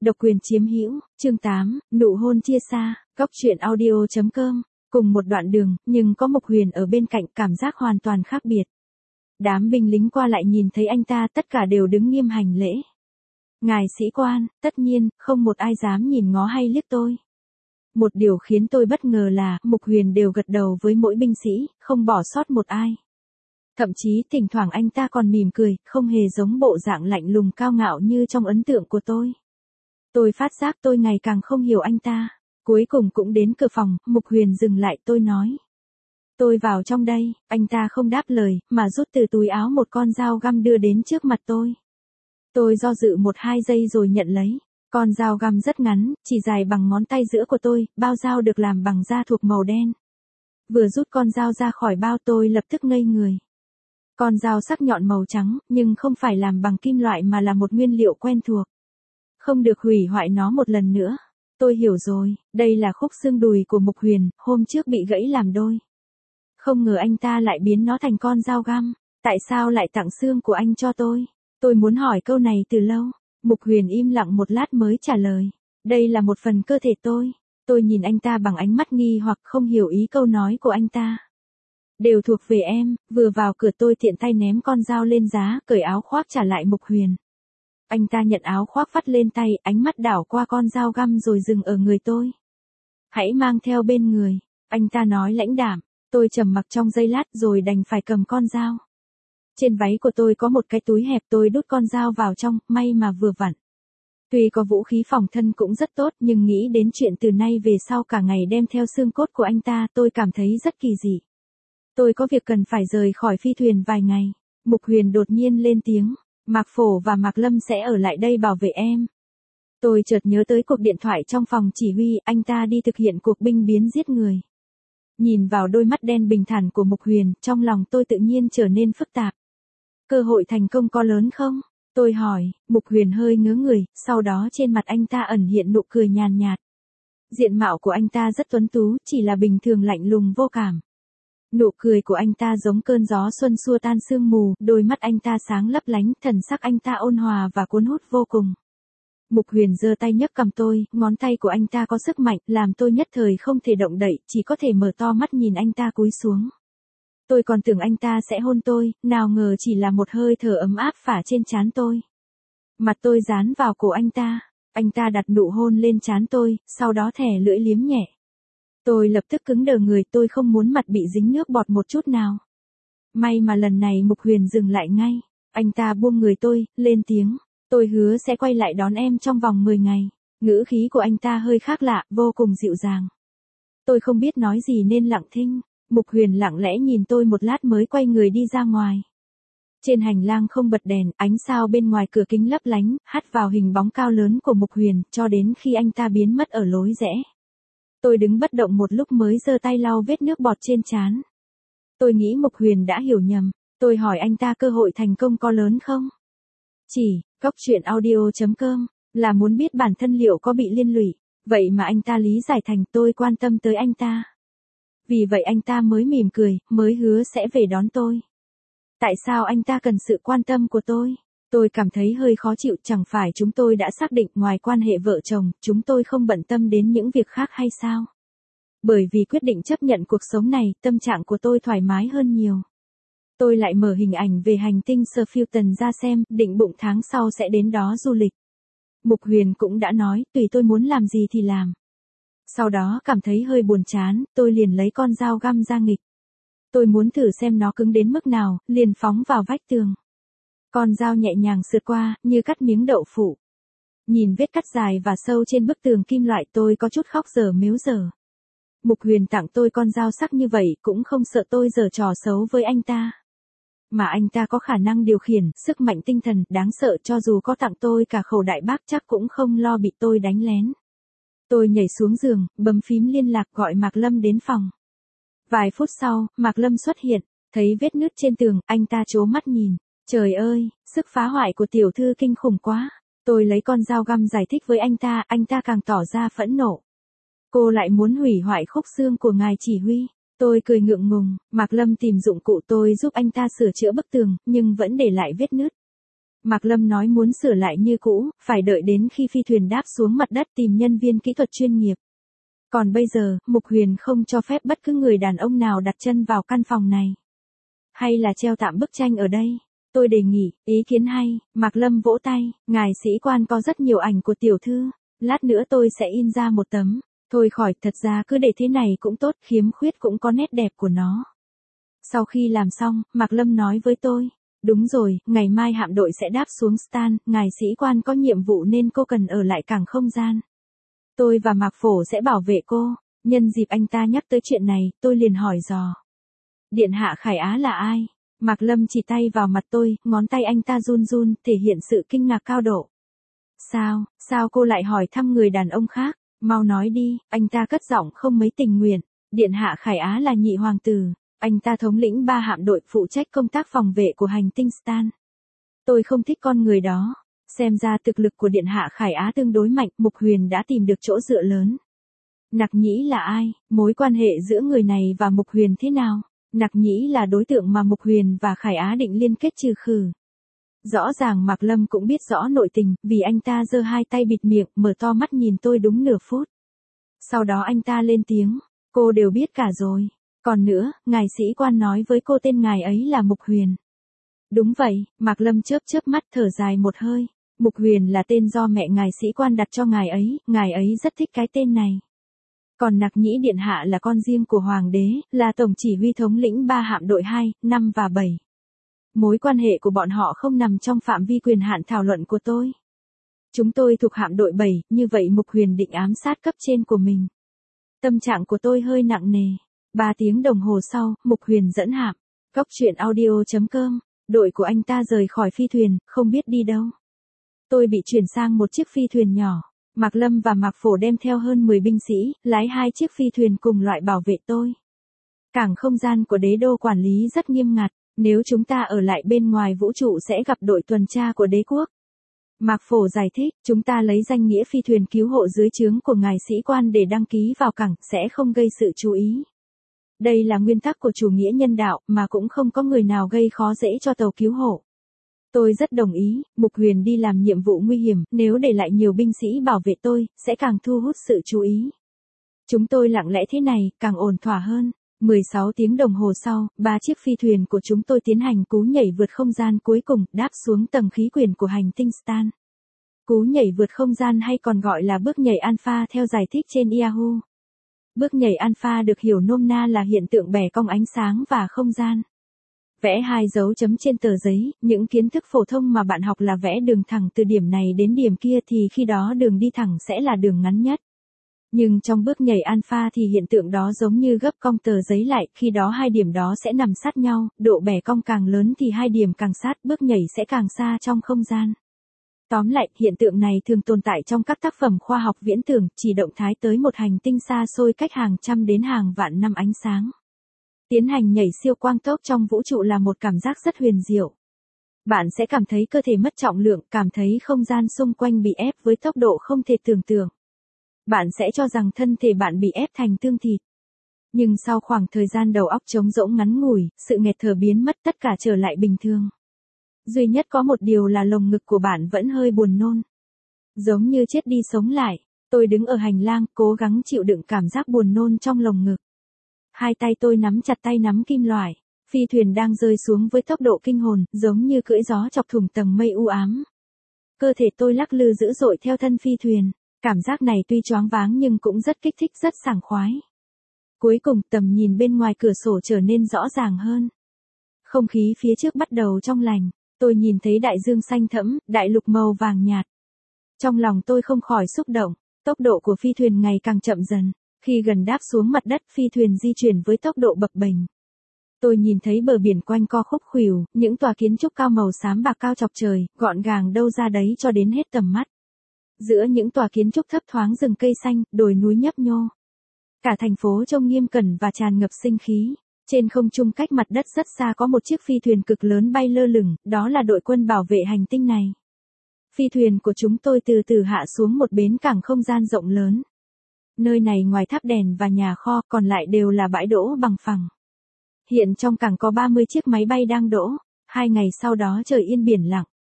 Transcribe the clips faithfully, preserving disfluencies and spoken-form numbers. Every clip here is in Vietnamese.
Độc quyền chiếm hữu, chương tám, nụ hôn chia xa, góc truyện audio chấm com, cùng một đoạn đường, nhưng có Mục Huyền ở bên cạnh, cảm giác hoàn toàn khác biệt. Đám binh lính qua lại nhìn thấy anh ta, tất cả đều đứng nghiêm hành lễ. Ngài sĩ quan, tất nhiên, không một ai dám nhìn ngó hay liếc tôi. Một điều khiến tôi bất ngờ là, Mục Huyền đều gật đầu với mỗi binh sĩ, không bỏ sót một ai. Thậm chí thỉnh thoảng anh ta còn mỉm cười, không hề giống bộ dạng lạnh lùng cao ngạo như trong ấn tượng của tôi. Tôi phát giác tôi ngày càng không hiểu anh ta. Cuối cùng cũng đến cửa phòng, Mục Huyền dừng lại, tôi nói. Tôi vào trong đây, anh ta không đáp lời, mà rút từ túi áo một con dao găm đưa đến trước mặt tôi. Tôi do dự một hai giây rồi nhận lấy. Con dao găm rất ngắn, chỉ dài bằng ngón tay giữa của tôi, bao dao được làm bằng da thuộc màu đen. Vừa rút con dao ra khỏi bao tôi lập tức ngây người. Con dao sắc nhọn màu trắng, nhưng không phải làm bằng kim loại mà là một nguyên liệu quen thuộc. Không được hủy hoại nó một lần nữa. Tôi hiểu rồi, đây là khúc xương đùi của Mục Huyền, hôm trước bị gãy làm đôi. Không ngờ anh ta lại biến nó thành con dao găm. Tại sao lại tặng xương của anh cho tôi? Tôi muốn hỏi câu này từ lâu. Mục Huyền im lặng một lát mới trả lời. Đây là một phần cơ thể tôi. Tôi nhìn anh ta bằng ánh mắt nghi hoặc không hiểu ý câu nói của anh ta. Đều thuộc về em. Vừa vào cửa tôi tiện tay ném con dao lên giá, cởi áo khoác trả lại Mục Huyền. Anh ta nhận áo khoác vắt lên tay, ánh mắt đảo qua con dao găm rồi dừng ở người tôi. Hãy mang theo bên người, anh ta nói lãnh đạm. Tôi trầm mặc trong giây lát rồi đành phải cầm con dao. Trên váy của tôi có một cái túi hẹp, tôi đút con dao vào trong, may mà vừa vặn. Tuy có vũ khí phòng thân cũng rất tốt, nhưng nghĩ đến chuyện từ nay về sau cả ngày đem theo xương cốt của anh ta, tôi cảm thấy rất kỳ dị. Tôi có việc cần phải rời khỏi phi thuyền vài ngày. Mục Huyền đột nhiên lên tiếng. Mạc Phổ và Mạc Lâm sẽ ở lại đây bảo vệ em. Tôi chợt nhớ tới cuộc điện thoại trong phòng chỉ huy, anh ta đi thực hiện cuộc binh biến giết người. Nhìn vào đôi mắt đen bình thản của Mục Huyền, trong lòng tôi tự nhiên trở nên phức tạp. Cơ hội thành công có lớn không? Tôi hỏi. Mục Huyền hơi ngớ người, sau đó trên mặt anh ta ẩn hiện nụ cười nhàn nhạt. Diện mạo của anh ta rất tuấn tú, chỉ là bình thường lạnh lùng vô cảm. Nụ cười của anh ta giống cơn gió xuân xua tan sương mù, đôi mắt anh ta sáng lấp lánh, thần sắc anh ta ôn hòa và cuốn hút vô cùng. Mục Huyền giơ tay nhấc cầm tôi, ngón tay của anh ta có sức mạnh, làm tôi nhất thời không thể động đậy, chỉ có thể mở to mắt nhìn anh ta cúi xuống. Tôi còn tưởng anh ta sẽ hôn tôi, nào ngờ chỉ là một hơi thở ấm áp phả trên trán tôi. Mặt tôi dán vào cổ anh ta, anh ta đặt nụ hôn lên trán tôi, sau đó thè lưỡi liếm nhẹ. Tôi lập tức cứng đờ người, tôi không muốn mặt bị dính nước bọt một chút nào. May mà lần này Mục Huyền dừng lại ngay. Anh ta buông người tôi, lên tiếng. Tôi hứa sẽ quay lại đón em trong vòng mười ngày. Ngữ khí của anh ta hơi khác lạ, vô cùng dịu dàng. Tôi không biết nói gì nên lặng thinh. Mục Huyền lặng lẽ nhìn tôi một lát mới quay người đi ra ngoài. Trên hành lang không bật đèn, ánh sao bên ngoài cửa kính lấp lánh, hắt vào hình bóng cao lớn của Mục Huyền, cho đến khi anh ta biến mất ở lối rẽ. Tôi đứng bất động một lúc mới giơ tay lau vết nước bọt trên trán. Tôi nghĩ Mục Huyền đã hiểu nhầm. Tôi hỏi anh ta cơ hội thành công có lớn không? Chỉ, góc truyện audio chấm com, là muốn biết bản thân liệu có bị liên lụy. Vậy mà anh ta lý giải thành tôi quan tâm tới anh ta. Vì vậy anh ta mới mỉm cười, mới hứa sẽ về đón tôi. Tại sao anh ta cần sự quan tâm của tôi? Tôi cảm thấy hơi khó chịu, chẳng phải chúng tôi đã xác định ngoài quan hệ vợ chồng, chúng tôi không bận tâm đến những việc khác hay sao? Bởi vì quyết định chấp nhận cuộc sống này, tâm trạng của tôi thoải mái hơn nhiều. Tôi lại mở hình ảnh về hành tinh Sphuton ra xem, định bụng tháng sau sẽ đến đó du lịch. Mục Huyền cũng đã nói, tùy tôi muốn làm gì thì làm. Sau đó cảm thấy hơi buồn chán, tôi liền lấy con dao găm ra nghịch. Tôi muốn thử xem nó cứng đến mức nào, liền phóng vào vách tường. Con dao nhẹ nhàng sượt qua, như cắt miếng đậu phụ. Nhìn vết cắt dài và sâu trên bức tường kim loại, tôi có chút khóc dở mếu dở. Mục Huyền tặng tôi con dao sắc như vậy, cũng không sợ tôi giở trò xấu với anh ta. Mà anh ta có khả năng điều khiển, sức mạnh tinh thần, đáng sợ, cho dù có tặng tôi cả khẩu đại bác chắc cũng không lo bị tôi đánh lén. Tôi nhảy xuống giường, bấm phím liên lạc gọi Mạc Lâm đến phòng. Vài phút sau, Mạc Lâm xuất hiện, thấy vết nứt trên tường, anh ta trố mắt nhìn. Trời ơi, sức phá hoại của tiểu thư kinh khủng quá. Tôi lấy con dao găm giải thích với anh ta, anh ta càng tỏ ra phẫn nộ. Cô lại muốn hủy hoại khúc xương của ngài chỉ huy. Tôi cười ngượng ngùng, Mạc Lâm tìm dụng cụ tôi giúp anh ta sửa chữa bức tường, nhưng vẫn để lại vết nứt. Mạc Lâm nói muốn sửa lại như cũ, phải đợi đến khi phi thuyền đáp xuống mặt đất tìm nhân viên kỹ thuật chuyên nghiệp. Còn bây giờ, Mục Huyền không cho phép bất cứ người đàn ông nào đặt chân vào căn phòng này. Hay là treo tạm bức tranh ở đây? Tôi đề nghị, ý kiến hay. Mạc Lâm vỗ tay, ngài sĩ quan có rất nhiều ảnh của tiểu thư. Lát nữa tôi sẽ in ra một tấm. Thôi khỏi, thật ra cứ để thế này cũng tốt, khiếm khuyết cũng có nét đẹp của nó. Sau khi làm xong, Mạc Lâm nói với tôi. Đúng rồi, ngày mai hạm đội sẽ đáp xuống Stan, ngài sĩ quan có nhiệm vụ nên cô cần ở lại cảng không gian. Tôi và Mạc Phổ sẽ bảo vệ cô. Nhân dịp anh ta nhắc tới chuyện này, tôi liền hỏi dò. Điện hạ Khải Á là ai? Mạc Lâm chỉ tay vào mặt tôi, ngón tay anh ta run run, thể hiện sự kinh ngạc cao độ. Sao, sao cô lại hỏi thăm người đàn ông khác? Mau nói đi, anh ta cất giọng không mấy tình nguyện. Điện hạ Khải Á là nhị hoàng tử. Anh ta thống lĩnh ba hạm đội phụ trách công tác phòng vệ của hành tinh Stan. Tôi không thích con người đó. Xem ra thực lực của Điện hạ Khải Á tương đối mạnh, Mục Huyền đã tìm được chỗ dựa lớn. Nặc Nhĩ là ai? Mối quan hệ giữa người này và Mục Huyền thế nào? Nặc Nhĩ là đối tượng mà Mục Huyền và Khải Á định liên kết trừ khử. Rõ ràng Mạc Lâm cũng biết rõ nội tình, vì anh ta giơ hai tay bịt miệng, mở to mắt nhìn tôi đúng nửa phút. Sau đó anh ta lên tiếng, cô đều biết cả rồi. Còn nữa, ngài sĩ quan nói với cô tên ngài ấy là Mục Huyền. Đúng vậy, Mạc Lâm chớp chớp mắt thở dài một hơi. Mục Huyền là tên do mẹ ngài sĩ quan đặt cho ngài ấy, ngài ấy rất thích cái tên này. Còn Nặc Nhĩ điện hạ là con riêng của hoàng đế, là tổng chỉ huy thống lĩnh ba hạm đội hai, năm và bảy. Mối quan hệ của bọn họ không nằm trong phạm vi quyền hạn thảo luận của tôi. Chúng tôi thuộc hạm đội bảy, như vậy Mục Huyền định ám sát cấp trên của mình. Tâm trạng của tôi hơi nặng nề. Ba tiếng đồng hồ sau, Mục Huyền dẫn hạm. Cóc truyện audio chấm com. Đội của anh ta rời khỏi phi thuyền, không biết đi đâu. Tôi bị chuyển sang một chiếc phi thuyền nhỏ. Mạc Lâm và Mạc Phổ đem theo hơn mười binh sĩ, lái hai chiếc phi thuyền cùng loại bảo vệ tôi. Cảng không gian của đế đô quản lý rất nghiêm ngặt, nếu chúng ta ở lại bên ngoài vũ trụ sẽ gặp đội tuần tra của đế quốc. Mạc Phổ giải thích, chúng ta lấy danh nghĩa phi thuyền cứu hộ dưới trướng của ngài sĩ quan để đăng ký vào cảng, sẽ không gây sự chú ý. Đây là nguyên tắc của chủ nghĩa nhân đạo, mà cũng không có người nào gây khó dễ cho tàu cứu hộ. Tôi rất đồng ý, Mục Huyền đi làm nhiệm vụ nguy hiểm, nếu để lại nhiều binh sĩ bảo vệ tôi, sẽ càng thu hút sự chú ý. Chúng tôi lặng lẽ thế này, càng ổn thỏa hơn. mười sáu tiếng đồng hồ sau, ba chiếc phi thuyền của chúng tôi tiến hành cú nhảy vượt không gian cuối cùng, đáp xuống tầng khí quyển của hành tinh Stan. Cú nhảy vượt không gian hay còn gọi là bước nhảy alpha theo giải thích trên Yahoo. Bước nhảy alpha được hiểu nôm na là hiện tượng bẻ cong ánh sáng và không gian. Vẽ hai dấu chấm trên tờ giấy, những kiến thức phổ thông mà bạn học là vẽ đường thẳng từ điểm này đến điểm kia thì khi đó đường đi thẳng sẽ là đường ngắn nhất. Nhưng trong bước nhảy alpha thì hiện tượng đó giống như gấp cong tờ giấy lại, khi đó hai điểm đó sẽ nằm sát nhau, độ bẻ cong càng lớn thì hai điểm càng sát, bước nhảy sẽ càng xa trong không gian. Tóm lại, hiện tượng này thường tồn tại trong các tác phẩm khoa học viễn tưởng, chỉ động thái tới một hành tinh xa xôi cách hàng trăm đến hàng vạn năm ánh sáng. Tiến hành nhảy siêu quang tốc trong vũ trụ là một cảm giác rất huyền diệu. Bạn sẽ cảm thấy cơ thể mất trọng lượng, cảm thấy không gian xung quanh bị ép với tốc độ không thể tưởng tượng. Bạn sẽ cho rằng thân thể bạn bị ép thành tương thịt. Nhưng sau khoảng thời gian đầu óc trống rỗng ngắn ngủi, sự nghẹt thở biến mất, tất cả trở lại bình thường. Duy nhất có một điều là lồng ngực của bạn vẫn hơi buồn nôn. Giống như chết đi sống lại, tôi đứng ở hành lang, cố gắng chịu đựng cảm giác buồn nôn trong lồng ngực. Hai tay tôi nắm chặt tay nắm kim loại, phi thuyền đang rơi xuống với tốc độ kinh hồn, giống như cưỡi gió chọc thủng tầng mây u ám. Cơ thể tôi lắc lư dữ dội theo thân phi thuyền, cảm giác này tuy choáng váng nhưng cũng rất kích thích, rất sảng khoái. Cuối cùng tầm nhìn bên ngoài cửa sổ trở nên rõ ràng hơn. Không khí phía trước bắt đầu trong lành, tôi nhìn thấy đại dương xanh thẫm, đại lục màu vàng nhạt. Trong lòng tôi không khỏi xúc động, tốc độ của phi thuyền ngày càng chậm dần. Khi gần đáp xuống mặt đất, phi thuyền di chuyển với tốc độ bập bềnh. Tôi nhìn thấy bờ biển quanh co khúc khuỷu, những tòa kiến trúc cao màu xám bạc cao chọc trời, gọn gàng đâu ra đấy cho đến hết tầm mắt. Giữa những tòa kiến trúc thấp thoáng rừng cây xanh, đồi núi nhấp nhô. Cả thành phố trông nghiêm cẩn và tràn ngập sinh khí. Trên không trung cách mặt đất rất xa có một chiếc phi thuyền cực lớn bay lơ lửng, đó là đội quân bảo vệ hành tinh này. Phi thuyền của chúng tôi từ từ hạ xuống một bến cảng không gian rộng lớn. Nơi này ngoài tháp đèn và nhà kho, còn lại đều là bãi đỗ bằng phẳng. Hiện trong cảng có ba mươi chiếc máy bay đang đỗ. Hai ngày sau đó trời yên biển lặng.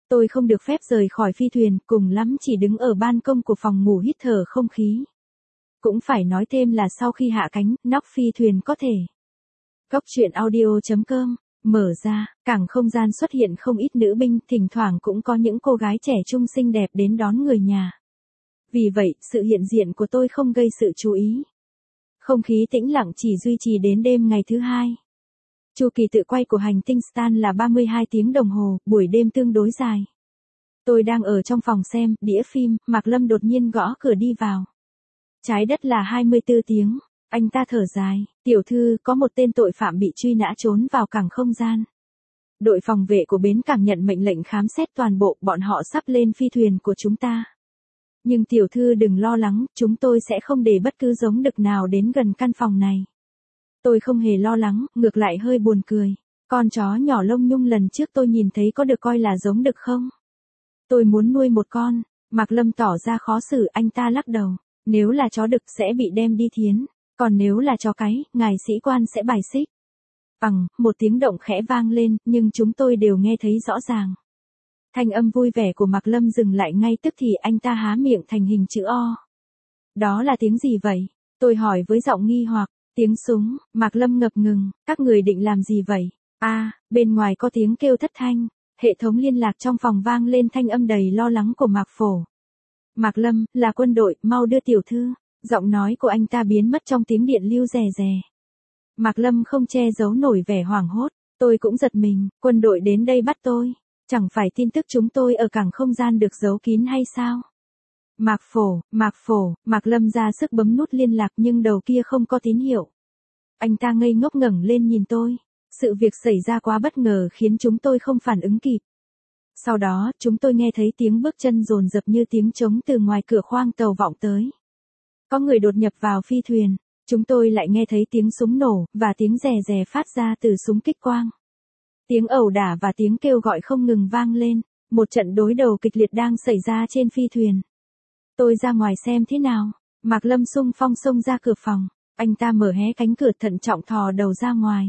Tôi không được phép rời khỏi phi thuyền, cùng lắm chỉ đứng ở ban công của phòng ngủ hít thở không khí. Cũng phải nói thêm là sau khi hạ cánh, nóc phi thuyền có thể. Góc truyện audio.com, mở ra, cảng không gian xuất hiện không ít nữ binh, thỉnh thoảng cũng có những cô gái trẻ trung xinh đẹp đến đón người nhà. Vì vậy, sự hiện diện của tôi không gây sự chú ý. Không khí tĩnh lặng chỉ duy trì đến đêm ngày thứ hai. Chu kỳ tự quay của hành tinh Stan là ba mươi hai tiếng đồng hồ, buổi đêm tương đối dài. Tôi đang ở trong phòng xem đĩa phim, Mạc Lâm đột nhiên gõ cửa đi vào. Trái đất là hai mươi tư tiếng, anh ta thở dài, tiểu thư, có một tên tội phạm bị truy nã trốn vào cảng không gian. Đội phòng vệ của bến cảng nhận mệnh lệnh khám xét toàn bộ, bọn họ sắp lên phi thuyền của chúng ta. Nhưng tiểu thư đừng lo lắng, chúng tôi sẽ không để bất cứ giống đực nào đến gần căn phòng này. Tôi không hề lo lắng, ngược lại hơi buồn cười. Con chó nhỏ lông nhung lần trước tôi nhìn thấy có được coi là giống đực không? Tôi muốn nuôi một con. Mạc Lâm tỏ ra khó xử, anh ta lắc đầu. Nếu là chó đực sẽ bị đem đi thiến. Còn nếu là chó cái, ngài sĩ quan sẽ bài xích. Bằng, một tiếng động khẽ vang lên, nhưng chúng tôi đều nghe thấy rõ ràng. Thanh âm vui vẻ của Mạc Lâm dừng lại ngay tức thì anh ta há miệng thành hình chữ O. Đó là tiếng gì vậy? Tôi hỏi với giọng nghi hoặc. Tiếng súng. Mạc Lâm ngập ngừng, các người định làm gì vậy? A, à, bên ngoài có tiếng kêu thất thanh. Hệ thống liên lạc trong phòng vang lên thanh âm đầy lo lắng của Mạc Phổ. Mạc Lâm, là quân đội, mau đưa tiểu thư. Giọng nói của anh ta biến mất trong tiếng điện lưu rè rè. Mạc Lâm không che giấu nổi vẻ hoảng hốt. Tôi cũng giật mình, quân đội đến đây bắt tôi. Chẳng phải tin tức chúng tôi ở cảng không gian được giấu kín hay sao? Mạc Phổ, Mạc Phổ, Mạc Lâm ra sức bấm nút liên lạc nhưng đầu kia không có tín hiệu. Anh ta ngây ngốc ngẩng lên nhìn tôi. Sự việc xảy ra quá bất ngờ khiến chúng tôi không phản ứng kịp. Sau đó, chúng tôi nghe thấy tiếng bước chân dồn dập như tiếng trống từ ngoài cửa khoang tàu vọng tới. Có người đột nhập vào phi thuyền. Chúng tôi lại nghe thấy tiếng súng nổ, và tiếng rè rè phát ra từ súng kích quang. Tiếng ẩu đả và tiếng kêu gọi không ngừng vang lên. Một trận đối đầu kịch liệt đang xảy ra trên phi thuyền. Tôi ra ngoài xem thế nào. Mạc Lâm xung phong xông ra cửa phòng. Anh ta mở hé cánh cửa thận trọng thò đầu ra ngoài.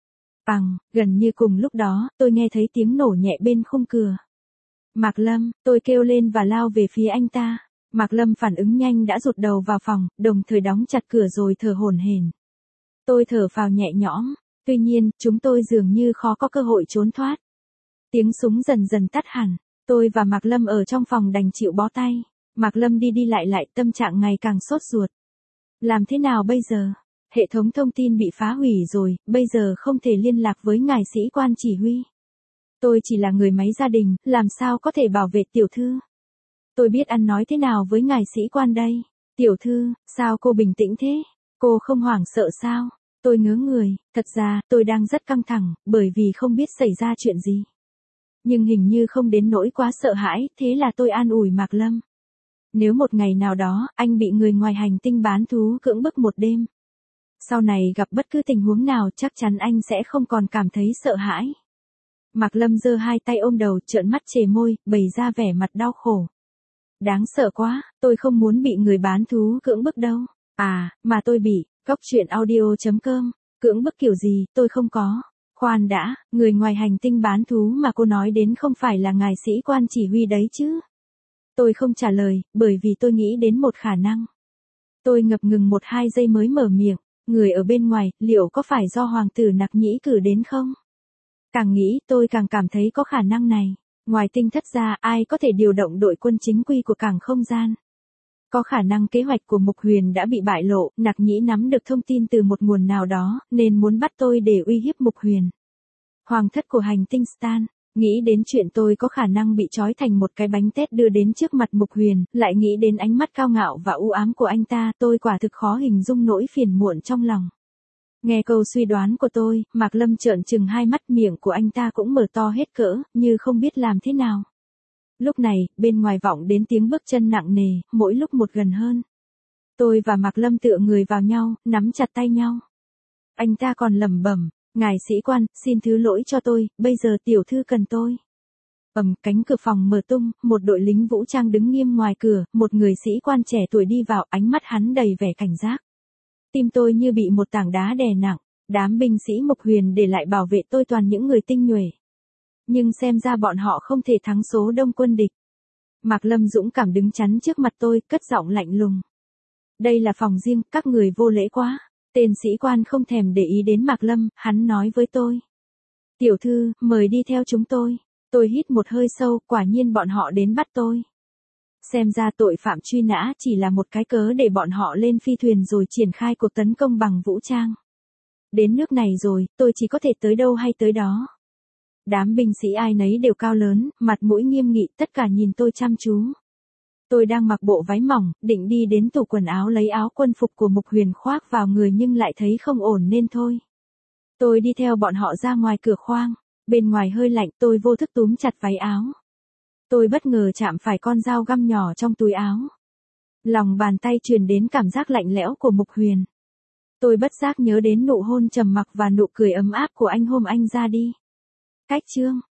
Bằng, gần như cùng lúc đó, tôi nghe thấy tiếng nổ nhẹ bên khung cửa. Mạc Lâm, tôi kêu lên và lao về phía anh ta. Mạc Lâm phản ứng nhanh đã rụt đầu vào phòng, đồng thời đóng chặt cửa rồi thở hổn hển. Tôi thở phào nhẹ nhõm. Tuy nhiên, chúng tôi dường như khó có cơ hội trốn thoát. Tiếng súng dần dần tắt hẳn. Tôi và Mạc Lâm ở trong phòng đành chịu bó tay. Mạc Lâm đi đi lại lại, tâm trạng ngày càng sốt ruột. Làm thế nào bây giờ? Hệ thống thông tin bị phá hủy rồi, bây giờ không thể liên lạc với ngài sĩ quan chỉ huy. Tôi chỉ là người máy gia đình, làm sao có thể bảo vệ tiểu thư? Tôi biết ăn nói thế nào với ngài sĩ quan đây? Tiểu thư, sao cô bình tĩnh thế? Cô không hoảng sợ sao? Tôi ngớ người, thật ra, tôi đang rất căng thẳng, bởi vì không biết xảy ra chuyện gì. Nhưng hình như không đến nỗi quá sợ hãi, thế là tôi an ủi Mạc Lâm. Nếu một ngày nào đó, anh bị người ngoài hành tinh bán thú cưỡng bức một đêm. Sau này gặp bất cứ tình huống nào chắc chắn anh sẽ không còn cảm thấy sợ hãi. Mạc Lâm giơ hai tay ôm đầu, trợn mắt chề môi, bày ra vẻ mặt đau khổ. Đáng sợ quá, tôi không muốn bị người bán thú cưỡng bức đâu. À, mà tôi bị, góc truyện audio.com, cưỡng bức kiểu gì, tôi không có. Khoan đã, người ngoài hành tinh bán thú mà cô nói đến không phải là ngài sĩ quan chỉ huy đấy chứ? Tôi không trả lời, bởi vì tôi nghĩ đến một khả năng. Tôi ngập ngừng một hai giây mới mở miệng, người ở bên ngoài, liệu có phải do hoàng tử Nặc Nhĩ cử đến không? Càng nghĩ, tôi càng cảm thấy có khả năng này. Ngoài tinh thất ra, ai có thể điều động đội quân chính quy của cảng không gian? Có khả năng kế hoạch của Mục Huyền đã bị bại lộ, Nặc Nhĩ nắm được thông tin từ một nguồn nào đó, nên muốn bắt tôi để uy hiếp Mục Huyền. Hoàng thất của hành tinh Stan, nghĩ đến chuyện tôi có khả năng bị trói thành một cái bánh tét đưa đến trước mặt Mục Huyền, lại nghĩ đến ánh mắt cao ngạo và u ám của anh ta, tôi quả thực khó hình dung nỗi phiền muộn trong lòng. Nghe câu suy đoán của tôi, Mạc Lâm trợn trừng hai mắt, miệng của anh ta cũng mở to hết cỡ, như không biết làm thế nào. Lúc này, bên ngoài vọng đến tiếng bước chân nặng nề, mỗi lúc một gần hơn. Tôi và Mạc Lâm tựa người vào nhau, nắm chặt tay nhau. Anh ta còn lẩm bẩm, ngài sĩ quan, xin thứ lỗi cho tôi, bây giờ tiểu thư cần tôi. Ầm, cánh cửa phòng mở tung, một đội lính vũ trang đứng nghiêm ngoài cửa, một người sĩ quan trẻ tuổi đi vào, ánh mắt hắn đầy vẻ cảnh giác. Tim tôi như bị một tảng đá đè nặng, đám binh sĩ Mục Huyền để lại bảo vệ tôi toàn những người tinh nhuệ. nhưng xem ra bọn họ không thể thắng số đông quân địch. Mạc Lâm dũng cảm đứng chắn trước mặt tôi, cất giọng lạnh lùng. Đây là phòng riêng, các người vô lễ quá. Tên sĩ quan không thèm để ý đến Mạc Lâm, hắn nói với tôi. Tiểu thư, mời đi theo chúng tôi. Tôi hít một hơi sâu, quả nhiên bọn họ đến bắt tôi. Xem ra tội phạm truy nã chỉ là một cái cớ để bọn họ lên phi thuyền rồi triển khai cuộc tấn công bằng vũ trang. Đến nước này rồi, tôi chỉ có thể tới đâu hay tới đó. Đám binh sĩ ai nấy đều cao lớn, mặt mũi nghiêm nghị, tất cả nhìn tôi chăm chú. Tôi đang mặc bộ váy mỏng, định đi đến tủ quần áo lấy áo quân phục của Mục Huyền khoác vào người nhưng lại thấy không ổn nên thôi. Tôi đi theo bọn họ ra ngoài cửa khoang, bên ngoài hơi lạnh, tôi vô thức túm chặt váy áo. Tôi bất ngờ chạm phải con dao găm nhỏ trong túi áo. Lòng bàn tay truyền đến cảm giác lạnh lẽo của Mục Huyền. Tôi bất giác nhớ đến nụ hôn trầm mặc và nụ cười ấm áp của anh hôm anh ra đi. Cách chương